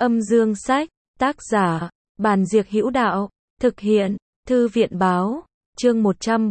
Âm dương sách, tác giả, Bàn Diệc Hữu Đạo, thực hiện, Thư viện Báo, chương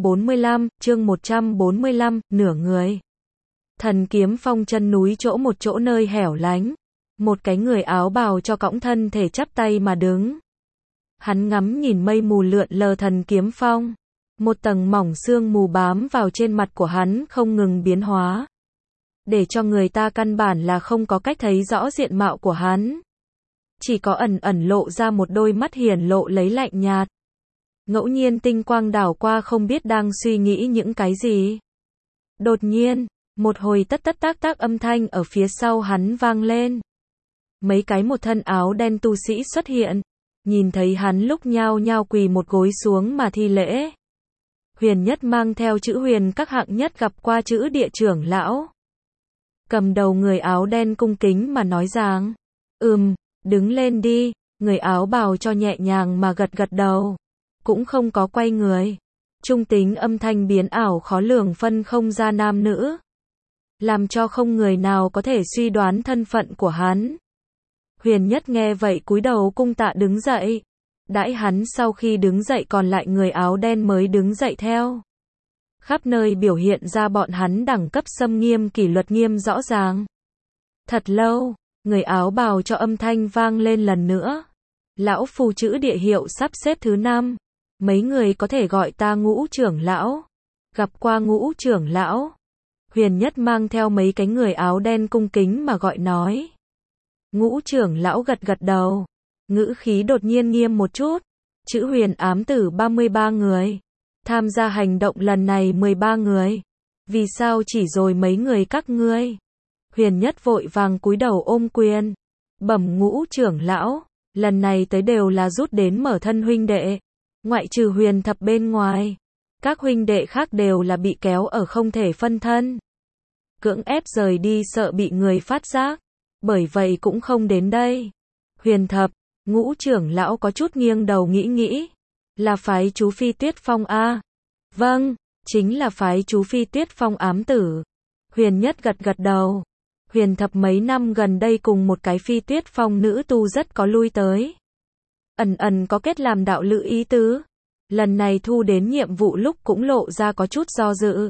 145, nửa người. Thần kiếm phong chân núi chỗ một chỗ nơi hẻo lánh, một cái người áo bào cho cõng thân thể chắp tay mà đứng. Hắn ngắm nhìn mây mù lượn lờ thần kiếm phong, một tầng mỏng sương mù bám vào trên mặt của hắn không ngừng biến hóa, để cho người ta căn bản là không có cách thấy rõ diện mạo của hắn. Chỉ có ẩn ẩn lộ ra một đôi mắt hiển lộ lấy lạnh nhạt. Ngẫu nhiên tinh quang đảo qua không biết đang suy nghĩ những cái gì. Đột nhiên, một hồi tất tất tác tác âm thanh ở phía sau hắn vang lên. Mấy cái một thân áo đen tu sĩ xuất hiện, nhìn thấy hắn lúc nhao nhao quỳ một gối xuống mà thi lễ. Huyền Nhất mang theo chữ Huyền các hạng nhất gặp qua chữ địa trưởng lão. Cầm đầu người áo đen cung kính mà nói rằng, đứng lên đi, người áo bào cho nhẹ nhàng mà gật gật đầu, cũng không có quay người. Trung tính âm thanh biến ảo khó lường phân không ra nam nữ, làm cho không người nào có thể suy đoán thân phận của hắn. Huyền Nhất nghe vậy cúi đầu cung tạ đứng dậy. Đãi hắn sau khi đứng dậy còn lại người áo đen mới đứng dậy theo. Khắp nơi biểu hiện ra bọn hắn đẳng cấp xâm nghiêm kỷ luật nghiêm rõ ràng. Thật lâu, người áo bào cho âm thanh vang lên lần nữa. Lão phù chữ địa hiệu sắp xếp thứ 5. Mấy người có thể gọi ta Ngũ trưởng lão. Gặp qua Ngũ trưởng lão. Huyền Nhất mang theo mấy cái người áo đen cung kính mà gọi nói. Ngũ trưởng lão gật gật đầu. Ngữ khí đột nhiên nghiêm một chút. Chữ Huyền ám tử 33 người. Tham gia hành động lần này 13 người. Vì sao chỉ rồi mấy người các ngươi? Huyền Nhất vội vàng cúi đầu ôm quyền. Bẩm Ngũ trưởng lão, lần này tới đều là rút đến mở thân huynh đệ. Ngoại trừ Huyền Thập bên ngoài, các huynh đệ khác đều là bị kéo ở không thể phân thân. Cưỡng ép rời đi sợ bị người phát giác. Bởi vậy cũng không đến đây. Huyền Thập, Ngũ trưởng lão có chút nghiêng đầu nghĩ. Là phái chú Phi Tuyết Phong a? Vâng, chính là phái chú Phi Tuyết Phong ám tử. Huyền Nhất gật gật đầu. Huyền Thập mấy năm gần đây cùng một cái Phi Tuyết Phong nữ tu rất có lui tới. Ẩn có kết làm đạo lữ ý tứ. Lần này thu đến nhiệm vụ lúc cũng lộ ra có chút do dự.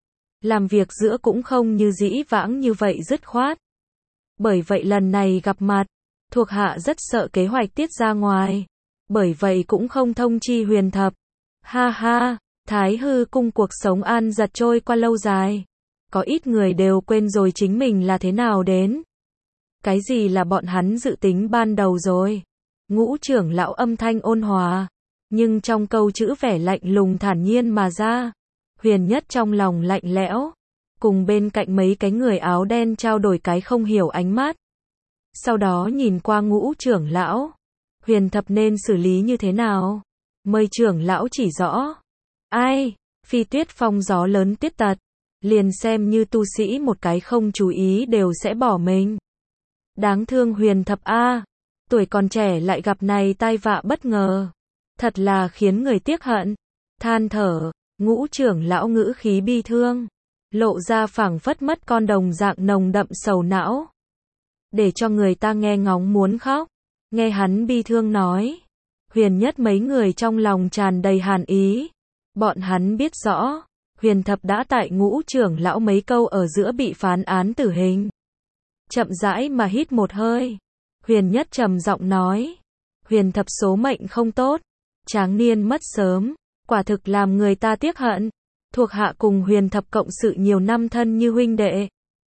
Làm việc giữa cũng không như dĩ vãng như vậy dứt khoát. Bởi vậy lần này gặp mặt, thuộc hạ rất sợ kế hoạch tiết ra ngoài. Bởi vậy cũng không thông chi Huyền Thập. Ha ha, Thái Hư cung cuộc sống an giật trôi qua lâu dài. Có ít người đều quên rồi chính mình là thế nào đến. Cái gì là bọn hắn dự tính ban đầu rồi. Ngũ trưởng lão âm thanh ôn hòa, nhưng trong câu chữ vẻ lạnh lùng thản nhiên mà ra. Huyền Nhất trong lòng lạnh lẽo, cùng bên cạnh mấy cái người áo đen trao đổi cái không hiểu ánh mắt. Sau đó nhìn qua Ngũ trưởng lão. Huyền Thập nên xử lý như thế nào? Mời trưởng lão chỉ rõ. Ai? Phi Tuyết Phong gió lớn tiết tật. Liền xem như tu sĩ một cái không chú ý đều sẽ bỏ mình. Đáng thương Huyền Thập a, tuổi còn trẻ lại gặp này tai vạ bất ngờ. Thật là khiến người tiếc hận. Than thở, Ngũ trưởng lão ngữ khí bi thương. Lộ ra phảng phất mất con đồng dạng nồng đậm sầu não. Để cho người ta nghe ngóng muốn khóc. Nghe hắn bi thương nói. Huyền Nhất mấy người trong lòng tràn đầy hàn ý. Bọn hắn biết rõ. Huyền Thập đã tại Ngũ trưởng lão mấy câu ở giữa bị phán án tử hình. Chậm rãi mà hít một hơi. Huyền Nhất trầm giọng nói. Huyền Thập số mệnh không tốt. Tráng niên mất sớm. Quả thực làm người ta tiếc hận. Thuộc hạ cùng Huyền Thập cộng sự nhiều năm thân như huynh đệ.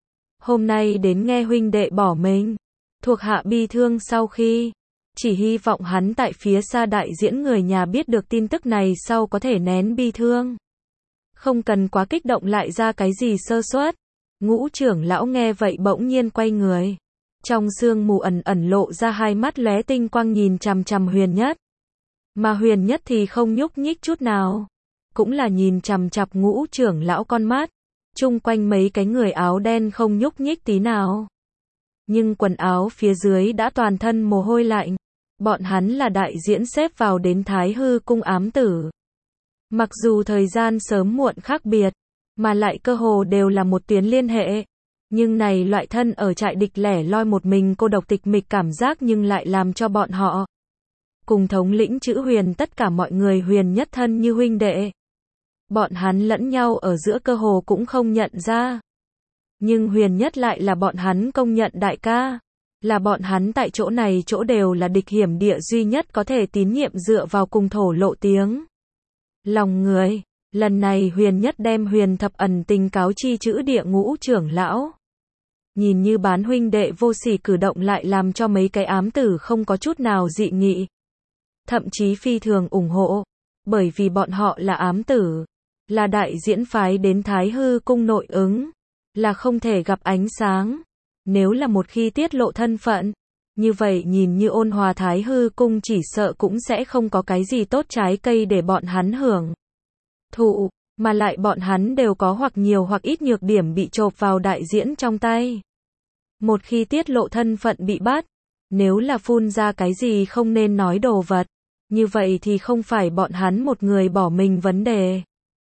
Hôm nay đến nghe huynh đệ bỏ mình. Thuộc hạ bi thương sau khi. Chỉ hy vọng hắn tại phía xa đại diễn người nhà biết được tin tức này sau có thể nén bi thương. Không cần quá kích động lại ra cái gì sơ suất. Ngũ trưởng lão nghe vậy bỗng nhiên quay người. Trong sương mù ẩn lộ ra hai mắt lóe tinh quang nhìn chằm chằm Huyền Nhất. Mà Huyền Nhất thì không nhúc nhích chút nào. Cũng là nhìn chằm chằm Ngũ trưởng lão con mắt. Chung quanh mấy cái người áo đen không nhúc nhích tí nào. Nhưng quần áo phía dưới đã toàn thân mồ hôi lạnh. Bọn hắn là đại diễn xếp vào đến Thái Hư cung ám tử. Mặc dù thời gian sớm muộn khác biệt, mà lại cơ hồ đều là một tuyến liên hệ. Nhưng này loại thân ở trại địch lẻ loi một mình cô độc tịch mịch cảm giác nhưng lại làm cho bọn họ cùng thống lĩnh chữ Huyền tất cả mọi người Huyền Nhất thân như huynh đệ. Bọn hắn lẫn nhau ở giữa cơ hồ cũng không nhận ra. Nhưng Huyền Nhất lại là bọn hắn công nhận đại ca. Là bọn hắn tại chỗ này chỗ đều là địch hiểm địa duy nhất có thể tín nhiệm dựa vào cùng thổ lộ tiếng lòng người. Lần này Huyền Nhất đem Huyền Thập ẩn tình cáo chi chữ địa ngũ trưởng lão. Nhìn như bán huynh đệ vô sỉ cử động lại làm cho mấy cái ám tử không có chút nào dị nghị. Thậm chí phi thường ủng hộ. Bởi vì bọn họ là ám tử. Là đại diễn phái đến Thái Hư cung nội ứng. Là không thể gặp ánh sáng. Nếu là một khi tiết lộ thân phận. Như vậy nhìn như ôn hòa Thái Hư cung chỉ sợ cũng sẽ không có cái gì tốt trái cây để bọn hắn hưởng thụ, mà lại bọn hắn đều có hoặc nhiều hoặc ít nhược điểm bị chộp vào đại diễn trong tay. Một khi tiết lộ thân phận bị bắt, nếu là phun ra cái gì không nên nói đồ vật, như vậy thì không phải bọn hắn một người bỏ mình vấn đề.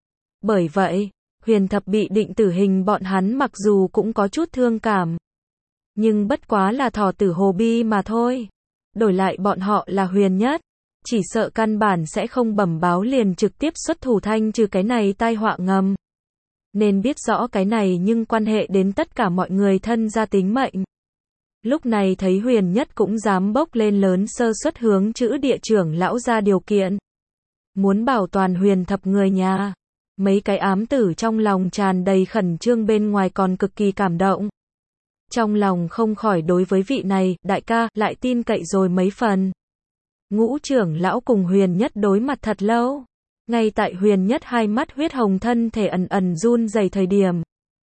Bởi vậy, Huyền Thập bị định tử hình bọn hắn mặc dù cũng có chút thương cảm, nhưng bất quá là thỏ tử hồ bi mà thôi. Đổi lại bọn họ là Huyền Nhất, chỉ sợ căn bản sẽ không bẩm báo liền trực tiếp xuất thủ thanh trừ cái này tai họa ngầm. Nên biết rõ cái này nhưng quan hệ đến tất cả mọi người thân gia tính mệnh. Lúc này thấy Huyền Nhất cũng dám bốc lên lớn sơ suất hướng chữ địa trưởng lão ra điều kiện. Muốn bảo toàn Huyền Thập người nhà. Mấy cái ám tử trong lòng tràn đầy khẩn trương bên ngoài còn cực kỳ cảm động. Trong lòng không khỏi đối với vị này, đại ca, lại tin cậy rồi mấy phần. Ngũ trưởng lão cùng Huyền Nhất đối mặt thật lâu. Ngay tại Huyền Nhất hai mắt huyết hồng thân thể ẩn ẩn run rẩy thời điểm.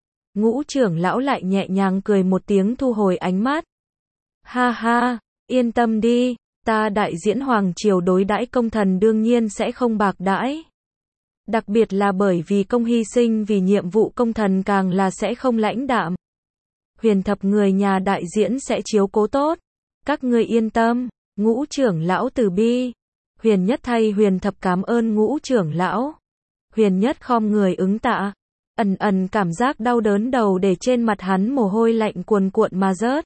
Ngũ trưởng lão lại nhẹ nhàng cười một tiếng thu hồi ánh mắt. Ha ha, yên tâm đi, ta đại diễn hoàng triều đối đãi công thần đương nhiên sẽ không bạc đãi. Đặc biệt là bởi vì công hy sinh vì nhiệm vụ công thần càng là sẽ không lãnh đạm. Huyền Thập người nhà đại diễn sẽ chiếu cố tốt. Các ngươi yên tâm. Ngũ trưởng lão từ bi. Huyền Nhất thay Huyền Thập cảm ơn ngũ trưởng lão. Huyền Nhất khom người ứng tạ. Ẩn ẩn cảm giác đau đớn đầu để trên mặt hắn mồ hôi lạnh cuồn cuộn mà rớt.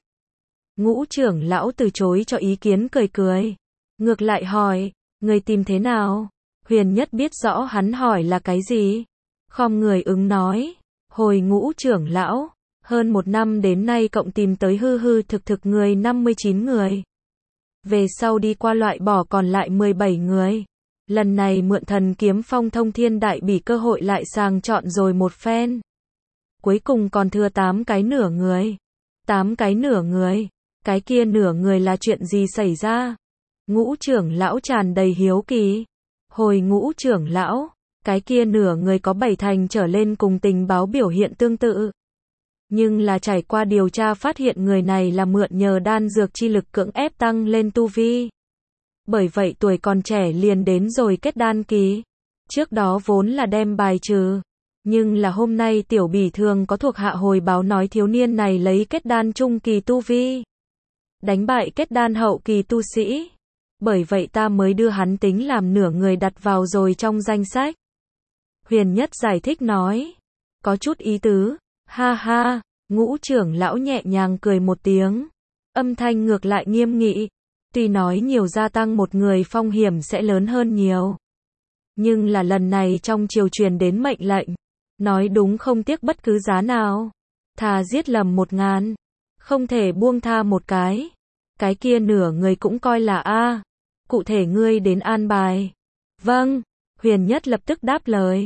Ngũ trưởng lão từ chối cho ý kiến cười cười. Ngược lại hỏi, người tìm thế nào? Huyền Nhất biết rõ hắn hỏi là cái gì. Khom người ứng nói, hồi ngũ trưởng lão, hơn 1 năm đến nay cộng tìm tới hư hư thực thực người 59 người. Về sau đi qua loại bỏ còn lại 17 người. Lần này mượn thần kiếm phong thông thiên đại bỉ cơ hội lại sàng chọn rồi một phen. Cuối cùng còn thừa 8 cái nửa người. 8 cái nửa người. Cái kia nửa người là chuyện gì xảy ra? Ngũ trưởng lão tràn đầy hiếu kỳ. Hồi ngũ trưởng lão, cái kia nửa người có 7 thành trở lên cùng tình báo biểu hiện tương tự. Nhưng là trải qua điều tra phát hiện người này là mượn nhờ đan dược chi lực cưỡng ép tăng lên tu vi. Bởi vậy tuổi còn trẻ liền đến rồi kết đan kỳ. Trước đó vốn là đem bài trừ. Nhưng là hôm nay tiểu bỉ thường có thuộc hạ hồi báo nói thiếu niên này lấy kết đan trung kỳ tu vi. Đánh bại kết đan hậu kỳ tu sĩ. Bởi vậy ta mới đưa hắn tính làm nửa người đặt vào rồi trong danh sách. Huyền Nhất giải thích nói. Có chút ý tứ. Ha ha, ngũ trưởng lão nhẹ nhàng cười một tiếng. Âm thanh ngược lại nghiêm nghị. Tuy nói nhiều gia tăng một người phong hiểm sẽ lớn hơn nhiều. Nhưng là lần này trong triều truyền đến mệnh lệnh. Nói đúng không tiếc bất cứ giá nào. Thà giết lầm 1000. Không thể buông tha một cái. Cái kia nửa người cũng coi là A. Cụ thể ngươi đến an bài. Vâng. Huyền Nhất lập tức đáp lời.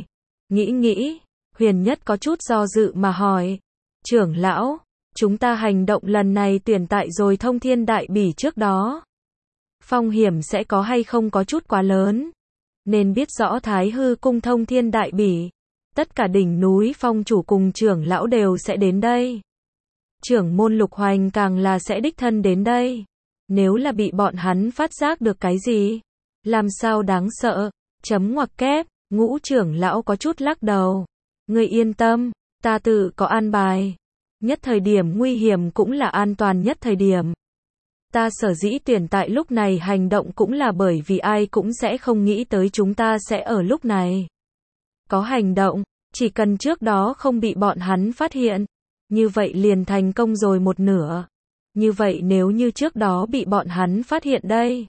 Nghĩ. Huyền Nhất có chút do dự mà hỏi. Trưởng lão, chúng ta hành động lần này tuyển tại rồi thông thiên đại bỉ trước đó. Phong hiểm sẽ có hay không có chút quá lớn. Nên biết rõ Thái Hư cung thông thiên đại bỉ. Tất cả đỉnh núi phong chủ cùng trưởng lão đều sẽ đến đây. Trưởng môn Lục Hoành càng là sẽ đích thân đến đây. Nếu là bị bọn hắn phát giác được cái gì, làm sao đáng sợ, chấm ngoặc kép, ngũ trưởng lão có chút lắc đầu. Ngươi yên tâm, ta tự có an bài. Nhất thời điểm nguy hiểm cũng là an toàn nhất thời điểm. Ta sở dĩ tuyển tại lúc này hành động cũng là bởi vì ai cũng sẽ không nghĩ tới chúng ta sẽ ở lúc này có hành động, chỉ cần trước đó không bị bọn hắn phát hiện. Như vậy liền thành công rồi một nửa. Như vậy nếu như trước đó bị bọn hắn phát hiện đây.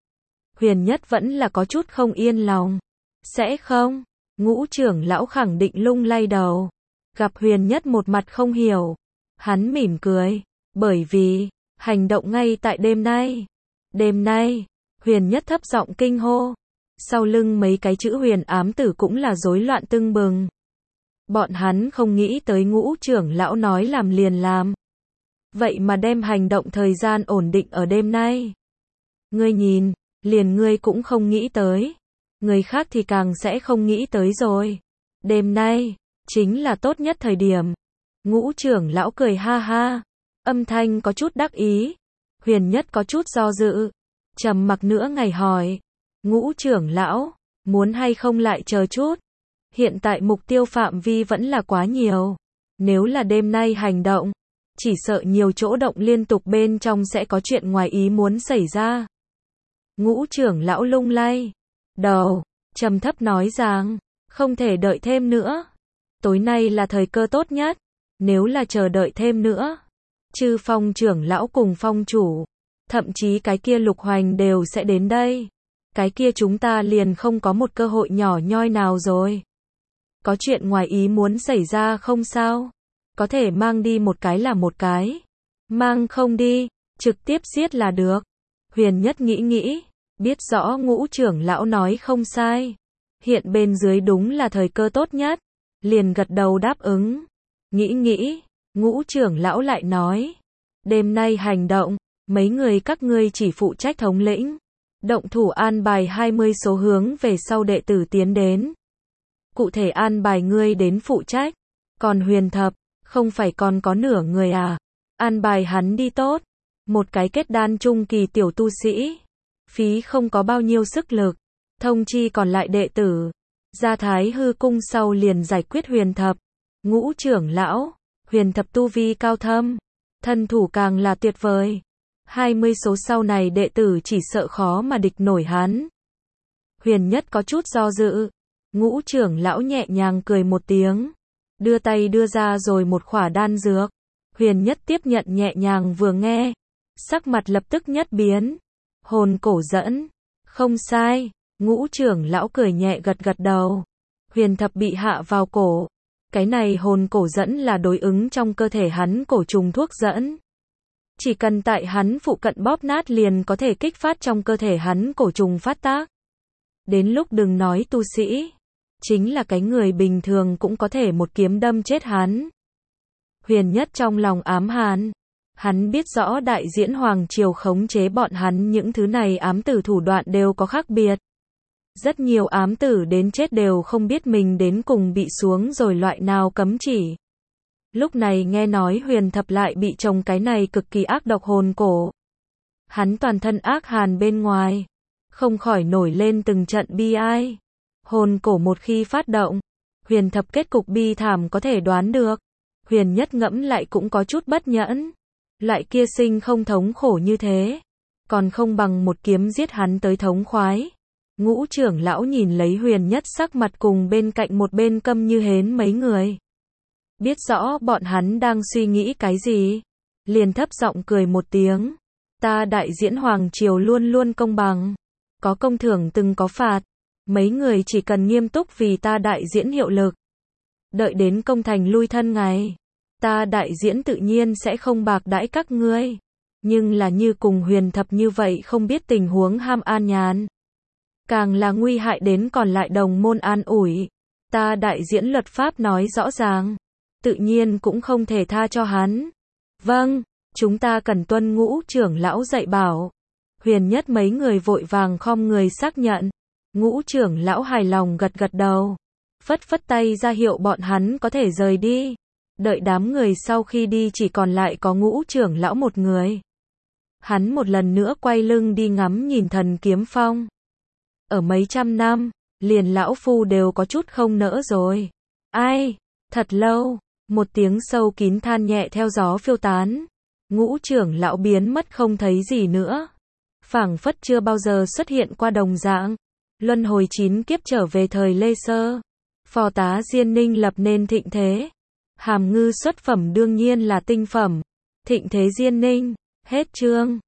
Huyền Nhất vẫn là có chút không yên lòng. Sẽ không? Ngũ trưởng lão khẳng định lung lay đầu. Gặp Huyền Nhất một mặt không hiểu. Hắn mỉm cười. Bởi vì, hành động ngay tại đêm nay. Đêm nay, Huyền Nhất thấp giọng kinh hô. Sau lưng mấy cái chữ huyền ám tử cũng là rối loạn tưng bừng. Bọn hắn không nghĩ tới Ngũ trưởng lão nói làm liền làm. Vậy mà đem hành động thời gian ổn định ở đêm nay. Ngươi nhìn, liền ngươi cũng không nghĩ tới. Người khác thì càng sẽ không nghĩ tới rồi. Đêm nay, chính là tốt nhất thời điểm. Ngũ trưởng lão cười ha ha. Âm thanh có chút đắc ý. Huyền Nhất có chút do dự. Trầm mặc nửa ngày hỏi. Ngũ trưởng lão, muốn hay không lại chờ chút? Hiện tại mục tiêu phạm vi vẫn là quá nhiều. Nếu là đêm nay hành động, chỉ sợ nhiều chỗ động liên tục bên trong sẽ có chuyện ngoài ý muốn xảy ra. Ngũ trưởng lão lung lay đầu, trầm thấp nói rằng, không thể đợi thêm nữa. Tối nay là thời cơ tốt nhất. Nếu là chờ đợi thêm nữa, Chư Phong trưởng lão cùng phong chủ, thậm chí cái kia Lục Hoành đều sẽ đến đây. Cái kia chúng ta liền không có một cơ hội nhỏ nhoi nào rồi. Có chuyện ngoài ý muốn xảy ra không sao? Có thể mang đi một cái là một cái. Mang không đi, trực tiếp giết là được. Huyền Nhất nghĩ, biết rõ Ngũ trưởng lão nói không sai. Hiện bên dưới đúng là thời cơ tốt nhất. Liền gật đầu đáp ứng. Nghĩ, Ngũ trưởng lão lại nói. Đêm nay hành động, mấy người các ngươi chỉ phụ trách thống lĩnh. Động thủ an bài 20 số hướng về sau đệ tử tiến đến. Cụ thể an bài ngươi đến phụ trách. Còn Huyền Thập, không phải còn có nửa người à? An bài hắn đi tốt. Một cái kết đan trung kỳ tiểu tu sĩ. Phí không có bao nhiêu sức lực. Thông chi còn lại đệ tử. Ra Thái Hư cung sau liền giải quyết Huyền Thập. Ngũ trưởng lão, Huyền Thập tu vi cao thâm. Thân thủ càng là tuyệt vời. 20 số sau này đệ tử chỉ sợ khó mà địch nổi hắn. Huyền Nhất có chút do dự. Ngũ trưởng lão nhẹ nhàng cười một tiếng. Đưa tay đưa ra rồi một khỏa đan dược. Huyền Nhất tiếp nhận nhẹ nhàng vừa nghe. Sắc mặt lập tức nhất biến. Hồn cổ dẫn. Không sai. Ngũ trưởng lão cười nhẹ gật gật đầu. Huyền Thập bị hạ vào cổ. Cái này hồn cổ dẫn là đối ứng trong cơ thể hắn cổ trùng thuốc dẫn. Chỉ cần tại hắn phụ cận bóp nát liền có thể kích phát trong cơ thể hắn cổ trùng phát tác. Đến lúc đừng nói tu sĩ, chính là cái người bình thường cũng có thể một kiếm đâm chết hắn. Huyền Nhất trong lòng ám hàn. Hắn biết rõ đại diễn hoàng triều khống chế bọn hắn những thứ này ám tử thủ đoạn đều có khác biệt. Rất nhiều ám tử đến chết đều không biết mình đến cùng bị xuống rồi loại nào cấm chỉ. Lúc này nghe nói Huyền Thập lại bị trồng cái này cực kỳ ác độc hồn cổ. Hắn toàn thân ác hàn bên ngoài. Không khỏi nổi lên từng trận bi ai. Hồn cổ một khi phát động. Huyền Thập kết cục bi thảm có thể đoán được. Huyền Nhất ngẫm lại cũng có chút bất nhẫn. Loại kia sinh không thống khổ như thế. Còn không bằng một kiếm giết hắn tới thống khoái. Ngũ trưởng lão nhìn lấy Huyền Nhất sắc mặt cùng bên cạnh một bên câm như hến mấy người. Biết rõ bọn hắn đang suy nghĩ cái gì. Liền thấp giọng cười một tiếng. Ta đại diễn hoàng triều luôn luôn công bằng. Có công thưởng từng có phạt. Mấy người chỉ cần nghiêm túc vì ta đại diễn hiệu lực. Đợi đến công thành lui thân ngày. Ta đại diễn tự nhiên sẽ không bạc đãi các ngươi. Nhưng là như cùng Huyền Thập như vậy không biết tình huống ham an nhàn. Càng là nguy hại đến còn lại đồng môn an ủi. Ta đại diễn luật pháp nói rõ ràng. Tự nhiên cũng không thể tha cho hắn. Vâng, chúng ta cần tuân Ngũ trưởng lão dạy bảo. Huyền Nhất mấy người vội vàng khom người xác nhận. Ngũ trưởng lão hài lòng gật gật đầu. Phất phất tay ra hiệu bọn hắn có thể rời đi. Đợi đám người sau khi đi chỉ còn lại có Ngũ trưởng lão một người. Hắn một lần nữa quay lưng đi ngắm nhìn Thần Kiếm Phong. Ở mấy trăm năm, liền lão phu đều có chút không nỡ rồi. Ai, thật lâu. Một tiếng sâu kín than nhẹ theo gió phiêu tán. Ngũ trưởng lão biến mất không thấy gì nữa. Phảng phất chưa bao giờ xuất hiện qua đồng dạng. Luân hồi 9 kiếp trở về thời Lê Sơ. Phò tá Diên Ninh lập nên thịnh thế. Hàm ngư xuất phẩm đương nhiên là tinh phẩm. Thịnh Thế Diên Ninh. Hết chương.